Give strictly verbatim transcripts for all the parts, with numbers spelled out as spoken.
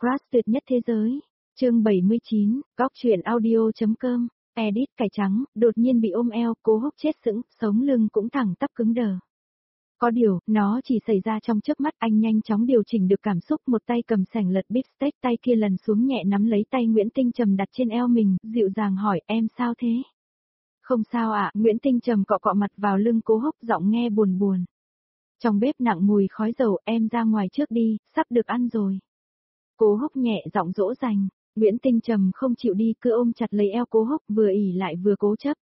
Crush tuyệt nhất thế giới. Chương bảy mươi chín, góc truyện audio.com, edit cải trắng, đột nhiên bị ôm eo, Cố Húc chết sững, sống lưng cũng thẳng tắp cứng đờ. Có điều, nó chỉ xảy ra trong chớp mắt, anh nhanh chóng điều chỉnh được cảm xúc, một tay cầm sành lật beef steak, tay kia lần xuống nhẹ nắm lấy tay Nguyễn Tinh Trầm đặt trên eo mình, dịu dàng hỏi, em sao thế? Không sao ạ, Nguyễn Tinh Trầm cọ cọ mặt vào lưng Cố Húc, giọng nghe buồn buồn. Trong bếp nặng mùi khói dầu, em ra ngoài trước đi, sắp được ăn rồi. Cố Húc nhẹ giọng dỗ dành, Nguyễn Tinh Trầm không chịu đi, cứ ôm chặt lấy eo Cố Húc, vừa ỉ lại vừa cố chấp.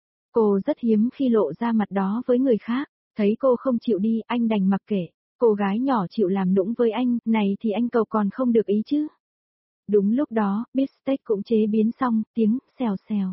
Cô rất hiếm khi lộ ra mặt đó với người khác, thấy cô không chịu đi, anh đành mặc kệ. Cô gái nhỏ chịu làm nũng với anh, này thì anh cầu còn không được ý chứ. Đúng lúc đó, beef steak cũng chế biến xong, tiếng xèo xèo.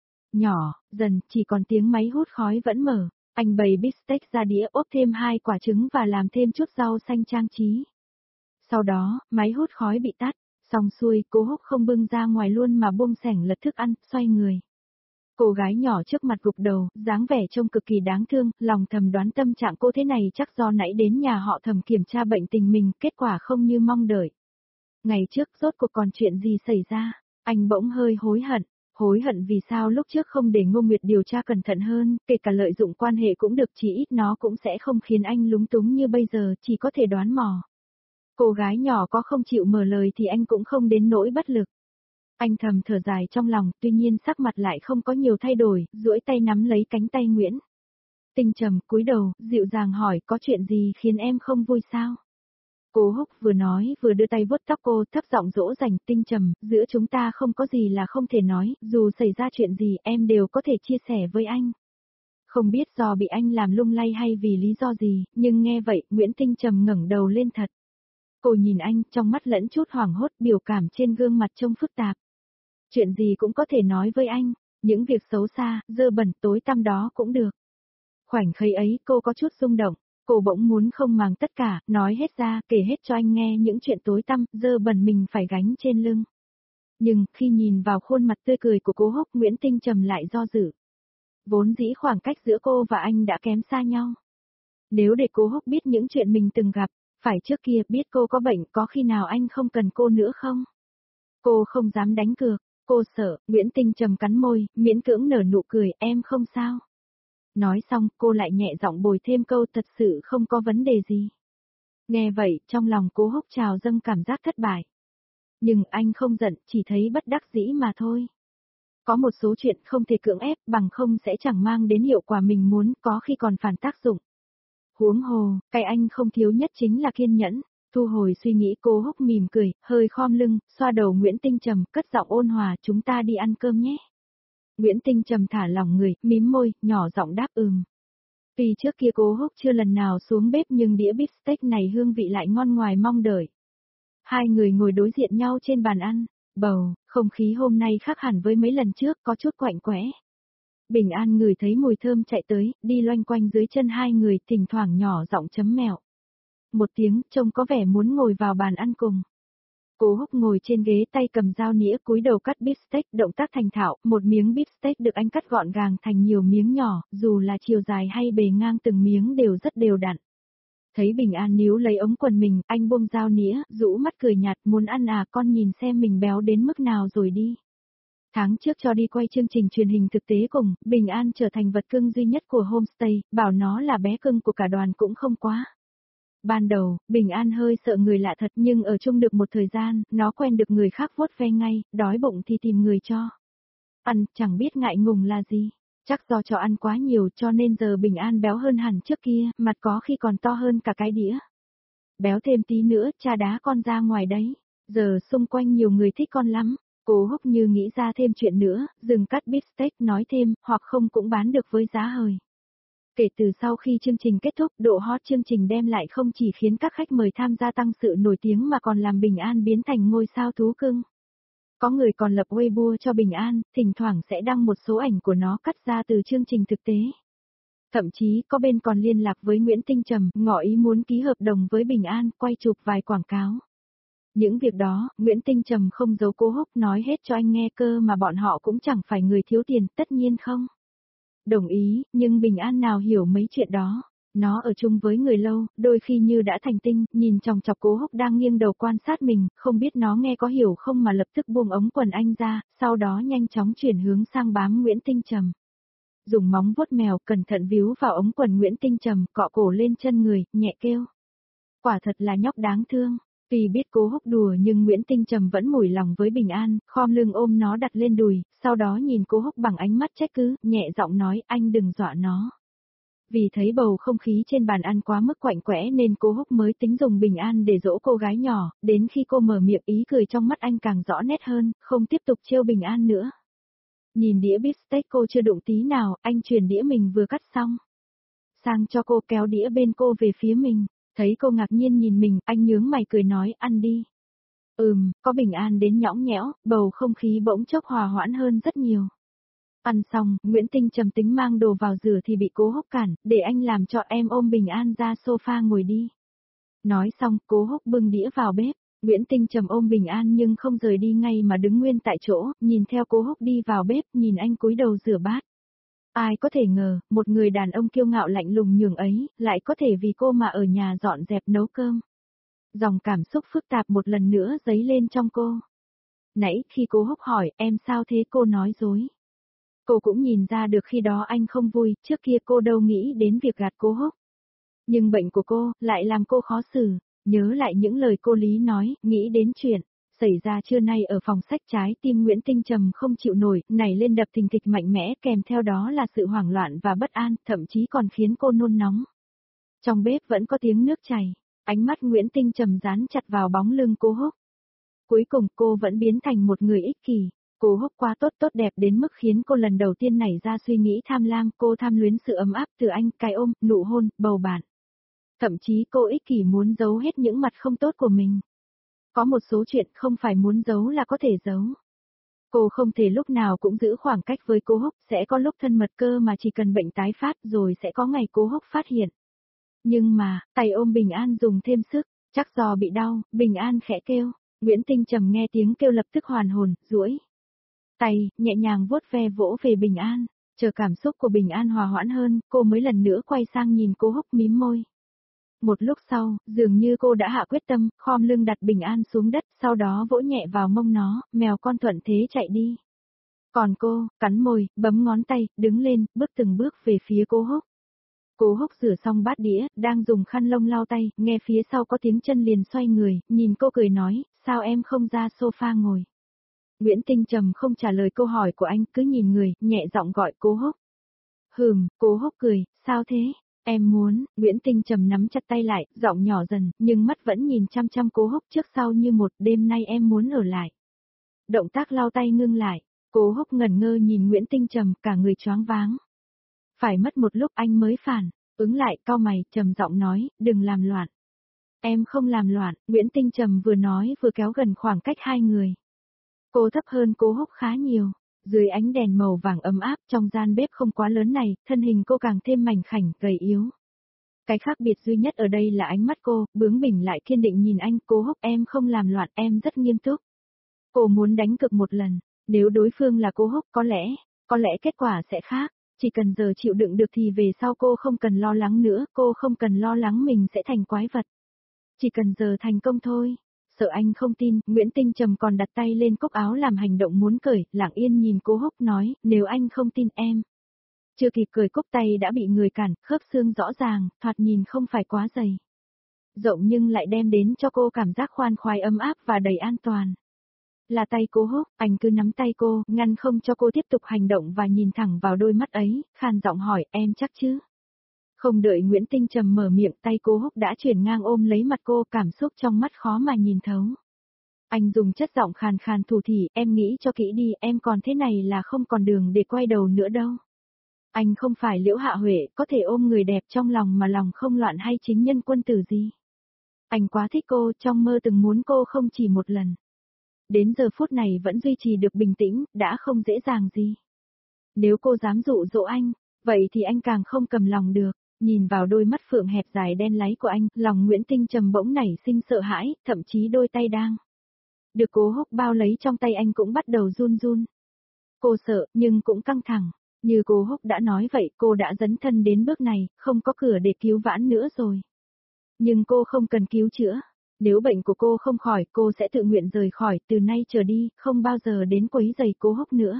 Nhỏ, dần, chỉ còn tiếng máy hút khói vẫn mở. Anh bày beef steak ra đĩa, ốp thêm hai quả trứng và làm thêm chút rau xanh trang trí. Sau đó, máy hút khói bị tắt, xong xuôi, Cố Húc không bưng ra ngoài luôn mà buông sảnh lật thức ăn, xoay người. Cô gái nhỏ trước mặt gục đầu, dáng vẻ trông cực kỳ đáng thương, lòng thầm đoán tâm trạng cô thế này chắc do nãy đến nhà họ Thẩm kiểm tra bệnh tình mình, kết quả không như mong đợi. Ngày trước rốt cuộc còn chuyện gì xảy ra, anh bỗng hơi hối hận. Hối hận vì sao lúc trước không để Ngô Nguyệt điều tra cẩn thận hơn, kể cả lợi dụng quan hệ cũng được, chỉ ít nó cũng sẽ không khiến anh lúng túng như bây giờ, chỉ có thể đoán mò. Cô gái nhỏ có không chịu mở lời thì anh cũng không đến nỗi bất lực. Anh thầm thở dài trong lòng, tuy nhiên sắc mặt lại không có nhiều thay đổi, duỗi tay nắm lấy cánh tay Nguyễn Tinh Trầm, cúi đầu, dịu dàng hỏi, có chuyện gì khiến em không vui sao? Cố Húc vừa nói vừa đưa tay vuốt tóc cô, thấp giọng dỗ dành, Tinh Trầm, giữa chúng ta không có gì là không thể nói, dù xảy ra chuyện gì em đều có thể chia sẻ với anh. Không biết do bị anh làm lung lay hay vì lý do gì, nhưng nghe vậy, Nguyễn Tinh Trầm ngẩng đầu lên thật. Cô nhìn anh, trong mắt lẫn chút hoảng hốt, biểu cảm trên gương mặt trông phức tạp. Chuyện gì cũng có thể nói với anh, những việc xấu xa, dơ bẩn, tối tăm đó cũng được. Khoảnh khắc ấy cô có chút rung động. Cô bỗng muốn không màng tất cả, nói hết ra, kể hết cho anh nghe những chuyện tối tăm, dơ bẩn mình phải gánh trên lưng. Nhưng, khi nhìn vào khuôn mặt tươi cười của Cố Húc, Nguyễn Tinh Trầm lại do dự. Vốn dĩ khoảng cách giữa cô và anh đã kém xa nhau. Nếu để Cố Húc biết những chuyện mình từng gặp, phải trước kia biết cô có bệnh, có khi nào anh không cần cô nữa không? Cô không dám đánh cược, cô sợ, Nguyễn Tinh Trầm cắn môi, miễn cưỡng nở nụ cười, em không sao. Nói xong, cô lại nhẹ giọng bồi thêm câu, thật sự không có vấn đề gì. Nghe vậy, trong lòng Cố Húc trào dâng cảm giác thất bại. Nhưng anh không giận, chỉ thấy bất đắc dĩ mà thôi. Có một số chuyện không thể cưỡng ép, bằng không sẽ chẳng mang đến hiệu quả mình muốn, có khi còn phản tác dụng. Huống hồ, cái anh không thiếu nhất chính là kiên nhẫn. Thu hồi suy nghĩ, Cố Húc mỉm cười, hơi khom lưng, xoa đầu Nguyễn Tinh Trầm, cất giọng ôn hòa, chúng ta đi ăn cơm nhé. Nguyễn Tinh Trầm thả lỏng người, mím môi, nhỏ giọng đáp ừm. Vì trước kia Cố Húc chưa lần nào xuống bếp nhưng đĩa beef steak này hương vị lại ngon ngoài mong đợi. Hai người ngồi đối diện nhau trên bàn ăn, bầu, không khí hôm nay khác hẳn với mấy lần trước, có chút quạnh quẽ. Bình An ngửi thấy mùi thơm chạy tới, đi loanh quanh dưới chân hai người, thỉnh thoảng nhỏ giọng chấm mẹo. Một tiếng, trông có vẻ muốn ngồi vào bàn ăn cùng. Cố Húc ngồi trên ghế, tay cầm dao nĩa, cúi đầu cắt beef steak, động tác thành thạo, một miếng beef steak được anh cắt gọn gàng thành nhiều miếng nhỏ, dù là chiều dài hay bề ngang từng miếng đều rất đều đặn. Thấy Bình An níu lấy ống quần mình, anh buông dao nĩa, rũ mắt cười nhạt, muốn ăn à, con nhìn xem mình béo đến mức nào rồi đi. Tháng trước cho đi quay chương trình truyền hình thực tế cùng, Bình An trở thành vật cưng duy nhất của homestay, bảo nó là bé cưng của cả đoàn cũng không quá. Ban đầu, Bình An hơi sợ người lạ thật, nhưng ở chung được một thời gian, nó quen được người khác vuốt ve ngay, đói bụng thì tìm người cho. Ăn, chẳng biết ngại ngùng là gì. Chắc do cho ăn quá nhiều cho nên giờ Bình An béo hơn hẳn trước kia, mặt có khi còn to hơn cả cái đĩa. Béo thêm tí nữa, cha đá con ra ngoài đấy. Giờ xung quanh nhiều người thích con lắm. Cố Húc như nghĩ ra thêm chuyện nữa, dừng cắt beef steak nói thêm, hoặc không cũng bán được với giá hời. Kể từ sau khi chương trình kết thúc, độ hot chương trình đem lại không chỉ khiến các khách mời tham gia tăng sự nổi tiếng mà còn làm Bình An biến thành ngôi sao thú cưng. Có người còn lập Weibo cho Bình An, thỉnh thoảng sẽ đăng một số ảnh của nó cắt ra từ chương trình thực tế. Thậm chí có bên còn liên lạc với Nguyễn Tinh Trầm, ngỏ ý muốn ký hợp đồng với Bình An, quay chụp vài quảng cáo. Những việc đó, Nguyễn Tinh Trầm không giấu Cố Húc, nói hết cho anh nghe cơ mà bọn họ cũng chẳng phải người thiếu tiền, tất nhiên không. Đồng ý, nhưng Bình An nào hiểu mấy chuyện đó. Nó ở chung với người lâu, đôi khi như đã thành tinh, nhìn chòng chọc Cố Húc đang nghiêng đầu quan sát mình, không biết nó nghe có hiểu không mà lập tức buông ống quần anh ra, sau đó nhanh chóng chuyển hướng sang bám Nguyễn Tinh Trầm. Dùng móng vuốt mèo cẩn thận víu vào ống quần Nguyễn Tinh Trầm, cọ cổ lên chân người, nhẹ kêu. Quả thật là nhóc đáng thương. Tuy biết Cố Húc đùa nhưng Nguyễn Tinh Trầm vẫn mủi lòng với Bình An, khom lưng ôm nó đặt lên đùi, sau đó nhìn Cố Húc bằng ánh mắt trách cứ, nhẹ giọng nói anh đừng dọa nó. Vì thấy bầu không khí trên bàn ăn quá mức quạnh quẽ nên Cố Húc mới tính dùng Bình An để dỗ cô gái nhỏ, đến khi cô mở miệng ý cười trong mắt anh càng rõ nét hơn, không tiếp tục trêu Bình An nữa. Nhìn đĩa beef steak cô chưa đụng tí nào, anh chuyển đĩa mình vừa cắt xong sang cho cô, kéo đĩa bên cô về phía mình. Thấy cô ngạc nhiên nhìn mình, anh nhướng mày cười nói, ăn đi. Ừm, có Bình An đến nhõng nhẽo, bầu không khí bỗng chốc hòa hoãn hơn rất nhiều. Ăn xong, Nguyễn Tinh Trầm tính mang đồ vào rửa thì bị Cố Húc cản, để anh làm cho em ôm Bình An ra sofa ngồi đi. Nói xong, Cố Húc bưng đĩa vào bếp, Nguyễn Tinh Trầm ôm Bình An nhưng không rời đi ngay mà đứng nguyên tại chỗ, nhìn theo Cố Húc đi vào bếp, nhìn anh cúi đầu rửa bát. Ai có thể ngờ, một người đàn ông kiêu ngạo lạnh lùng nhường ấy, lại có thể vì cô mà ở nhà dọn dẹp nấu cơm. Dòng cảm xúc phức tạp một lần nữa dấy lên trong cô. Nãy khi Cố Húc hỏi em sao thế cô nói dối. Cô cũng nhìn ra được khi đó anh không vui, trước kia cô đâu nghĩ đến việc gạt Cố Húc. Nhưng bệnh của cô lại làm cô khó xử, nhớ lại những lời cô Lý nói, nghĩ đến chuyện xảy ra trưa nay ở phòng sách, trái tim Nguyễn Tinh Trầm không chịu nổi, nảy lên đập thình thịch mạnh mẽ, kèm theo đó là sự hoảng loạn và bất an, thậm chí còn khiến cô nôn nóng. Trong bếp vẫn có tiếng nước chảy, ánh mắt Nguyễn Tinh Trầm dán chặt vào bóng lưng Cố Húc. Cuối cùng cô vẫn biến thành một người ích kỷ. Cố Húc quá tốt tốt đẹp đến mức khiến cô lần đầu tiên nảy ra suy nghĩ tham lam, cô tham luyến sự ấm áp từ anh, cái ôm, nụ hôn, bầu bạn. Thậm chí cô ích kỷ muốn giấu hết những mặt không tốt của mình. Có một số chuyện không phải muốn giấu là có thể giấu. Cô không thể lúc nào cũng giữ khoảng cách với Cố Húc, sẽ có lúc thân mật cơ mà chỉ cần bệnh tái phát rồi sẽ có ngày Cố Húc phát hiện. Nhưng mà, tay ôm Bình An dùng thêm sức, chắc do bị đau, Bình An khẽ kêu, Nguyễn Tinh Trầm nghe tiếng kêu lập tức hoàn hồn, duỗi tay, nhẹ nhàng vuốt ve vỗ về Bình An, chờ cảm xúc của Bình An hòa hoãn hơn, cô mới lần nữa quay sang nhìn Cố Húc mím môi. Một lúc sau, dường như cô đã hạ quyết tâm, khom lưng đặt Bình An xuống đất, sau đó vỗ nhẹ vào mông nó, mèo con thuận thế chạy đi. Còn cô, cắn môi, bấm ngón tay, đứng lên, bước từng bước về phía Cố Húc. Cố Húc rửa xong bát đĩa, đang dùng khăn lông lau tay, nghe phía sau có tiếng chân liền xoay người, nhìn cô cười nói, sao em không ra sofa ngồi. Nguyễn Tinh Trầm không trả lời câu hỏi của anh, cứ nhìn người, nhẹ giọng gọi Cố Húc. Hừm, Cố Húc cười, sao thế? Em muốn, Nguyễn Tinh Trầm nắm chặt tay lại, giọng nhỏ dần, nhưng mắt vẫn nhìn chăm chăm Cố Húc trước sau như một, đêm nay em muốn ở lại. Động tác lau tay ngưng lại, Cố Húc ngẩn ngơ nhìn Nguyễn Tinh Trầm, cả người choáng váng. Phải mất một lúc anh mới phản, ứng lại, cau mày, trầm giọng nói, đừng làm loạn. Em không làm loạn, Nguyễn Tinh Trầm vừa nói vừa kéo gần khoảng cách hai người. Cô thấp hơn Cố Húc khá nhiều. Dưới ánh đèn màu vàng ấm áp trong gian bếp không quá lớn này, thân hình cô càng thêm mảnh khảnh, gầy yếu. Cái khác biệt duy nhất ở đây là ánh mắt cô, bướng bỉnh lại kiên định nhìn anh. Cố Húc, em không làm loạn, em rất nghiêm túc. Cô muốn đánh cược một lần, nếu đối phương là Cố Húc có lẽ, có lẽ kết quả sẽ khác. Chỉ cần giờ chịu đựng được thì về sau cô không cần lo lắng nữa, cô không cần lo lắng mình sẽ thành quái vật. Chỉ cần giờ thành công thôi. Sợ anh không tin, Nguyễn Tinh Trầm còn đặt tay lên cúc áo làm hành động muốn cởi, lặng yên nhìn Cố Húc nói, nếu anh không tin em. Chưa kịp cởi cúc tay đã bị người cản, khớp xương rõ ràng, thoạt nhìn không phải quá dày. Rộng nhưng lại đem đến cho cô cảm giác khoan khoái ấm áp và đầy an toàn. Là tay Cố Húc, anh cứ nắm tay cô, ngăn không cho cô tiếp tục hành động và nhìn thẳng vào đôi mắt ấy, khàn giọng hỏi, em chắc chứ? Không đợi Nguyễn Tinh Trầm mở miệng, tay Cố Húc đã chuyển ngang ôm lấy mặt cô, cảm xúc trong mắt khó mà nhìn thấu. Anh dùng chất giọng khàn khàn thủ thỉ, em nghĩ cho kỹ đi, em còn thế này là không còn đường để quay đầu nữa đâu. Anh không phải Liễu Hạ Huệ, có thể ôm người đẹp trong lòng mà lòng không loạn hay chính nhân quân tử gì. Anh quá thích cô, trong mơ từng muốn cô không chỉ một lần. Đến giờ phút này vẫn duy trì được bình tĩnh, đã không dễ dàng gì. Nếu cô dám dụ dỗ anh, vậy thì anh càng không cầm lòng được. Nhìn vào đôi mắt phượng hẹp dài đen láy của anh, lòng Nguyễn Tinh Trầm bỗng nảy sinh sợ hãi, thậm chí đôi tay đang được Cố Húc bao lấy trong tay anh cũng bắt đầu run run. Cô sợ, nhưng cũng căng thẳng. Như cô Húc đã nói vậy, cô đã dấn thân đến bước này, không có cửa để cứu vãn nữa rồi. Nhưng cô không cần cứu chữa. Nếu bệnh của cô không khỏi, cô sẽ tự nguyện rời khỏi, từ nay trở đi, không bao giờ đến quấy rầy cô Húc nữa.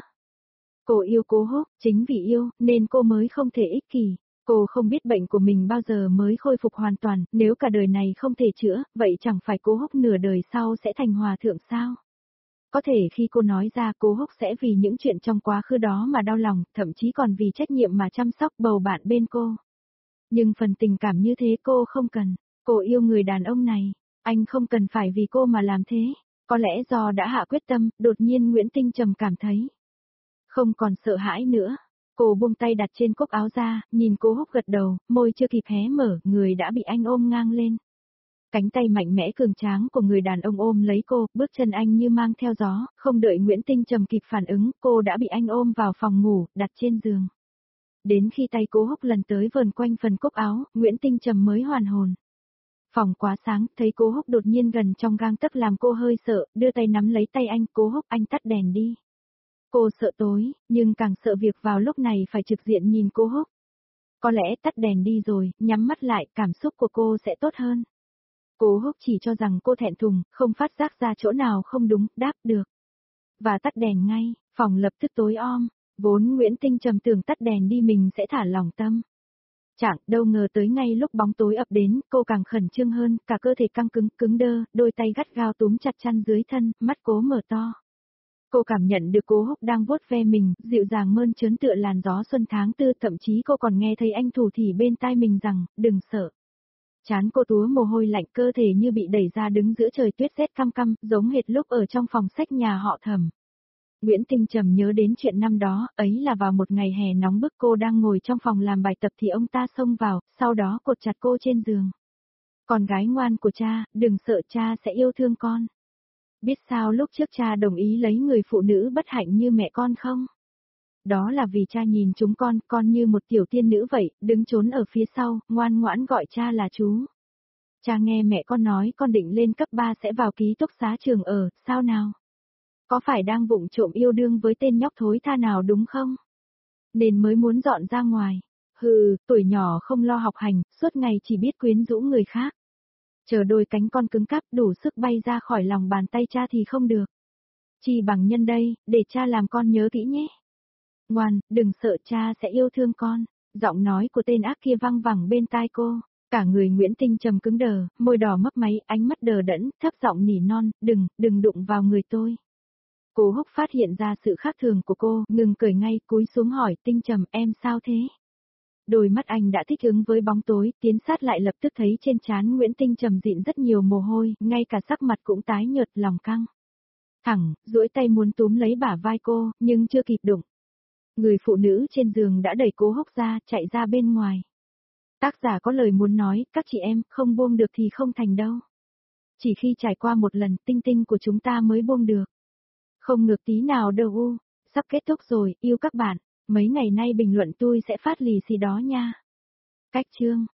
Cô yêu cô Húc, chính vì yêu, nên cô mới không thể ích kỷ. Cô không biết bệnh của mình bao giờ mới khôi phục hoàn toàn, nếu cả đời này không thể chữa, vậy chẳng phải cô Húc nửa đời sau sẽ thành hòa thượng sao? Có thể khi cô nói ra cô Húc sẽ vì những chuyện trong quá khứ đó mà đau lòng, thậm chí còn vì trách nhiệm mà chăm sóc bầu bạn bên cô. Nhưng phần tình cảm như thế cô không cần, cô yêu người đàn ông này, anh không cần phải vì cô mà làm thế. Có lẽ do đã hạ quyết tâm, đột nhiên Nguyễn Tinh Trầm cảm thấy không còn sợ hãi nữa. Cô buông tay đặt trên cúc áo ra, nhìn cô Húc gật đầu, môi chưa kịp hé mở, người đã bị anh ôm ngang lên. Cánh tay mạnh mẽ cường tráng của người đàn ông ôm lấy cô, bước chân anh như mang theo gió, không đợi Nguyễn Tinh Trầm kịp phản ứng, cô đã bị anh ôm vào phòng ngủ, đặt trên giường. Đến khi tay cô Húc lần tới vờn quanh phần cúc áo, Nguyễn Tinh Trầm mới hoàn hồn. Phòng quá sáng, thấy cô Húc đột nhiên gần trong gang tấc làm cô hơi sợ, đưa tay nắm lấy tay anh, cô Húc anh tắt đèn đi. Cô sợ tối, nhưng càng sợ việc vào lúc này phải trực diện nhìn cô Húc. Có lẽ tắt đèn đi rồi, nhắm mắt lại, cảm xúc của cô sẽ tốt hơn. Cô Húc chỉ cho rằng cô thẹn thùng, không phát giác ra chỗ nào không đúng, đáp được. Và tắt đèn ngay, phòng lập tức tối om, vốn Nguyễn Tinh Trầm tưởng tắt đèn đi mình sẽ thả lỏng tâm. Chẳng đâu ngờ tới ngay lúc bóng tối ập đến, cô càng khẩn trương hơn, cả cơ thể căng cứng, cứng đơ, đôi tay gắt gao túm chặt chăn dưới thân, mắt cố mở to. Cô cảm nhận được cô Húc đang vuốt ve mình, dịu dàng mơn trớn tựa làn gió xuân tháng tư, thậm chí cô còn nghe thấy anh thủ thỉ bên tai mình rằng, đừng sợ. Chán cô túa mồ hôi lạnh, cơ thể như bị đẩy ra đứng giữa trời tuyết rét căm căm, giống hệt lúc ở trong phòng sách nhà họ Thẩm. Nguyễn Tinh Trầm nhớ đến chuyện năm đó, ấy là vào một ngày hè nóng bức, cô đang ngồi trong phòng làm bài tập thì ông ta xông vào, sau đó cột chặt cô trên giường. Con gái ngoan của cha, đừng sợ, cha sẽ yêu thương con. Biết sao lúc trước cha đồng ý lấy người phụ nữ bất hạnh như mẹ con không? Đó là vì cha nhìn chúng con, con như một tiểu tiên nữ vậy, đứng trốn ở phía sau, ngoan ngoãn gọi cha là chú. Cha nghe mẹ con nói con định lên cấp ba sẽ vào ký túc xá trường ở, sao nào? Có phải đang vụng trộm yêu đương với tên nhóc thối tha nào đúng không? Nên mới muốn dọn ra ngoài. Hừ, tuổi nhỏ không lo học hành, suốt ngày chỉ biết quyến rũ người khác. Chờ đôi cánh con cứng cáp đủ sức bay ra khỏi lòng bàn tay cha thì không được. Chỉ bằng nhân đây, để cha làm con nhớ kỹ nhé. Ngoan, đừng sợ, cha sẽ yêu thương con. Giọng nói của tên ác kia vang vẳng bên tai cô. Cả người Nguyễn Tinh Trầm cứng đờ, môi đỏ mấp máy, ánh mắt đờ đẫn, thấp giọng nỉ non, đừng, đừng đụng vào người tôi. Cô Húc phát hiện ra sự khác thường của cô, ngừng cười ngay, cúi xuống hỏi Tinh Trầm, em sao thế? Đôi mắt anh đã thích ứng với bóng tối, tiến sát lại lập tức thấy trên trán Nguyễn Tinh Trầm dịn rất nhiều mồ hôi, ngay cả sắc mặt cũng tái nhợt, lòng căng. Thẳng, duỗi tay muốn túm lấy bả vai cô, nhưng chưa kịp đụng. Người phụ nữ trên giường đã đẩy cô Húc ra, chạy ra bên ngoài. Tác giả có lời muốn nói, các chị em, không buông được thì không thành đâu. Chỉ khi trải qua một lần, tinh tinh của chúng ta mới buông được. Không ngược tí nào đâu u, sắp kết thúc rồi, yêu các bạn. Mấy ngày nay bình luận tôi sẽ phát lì xì đó nha. Cách chương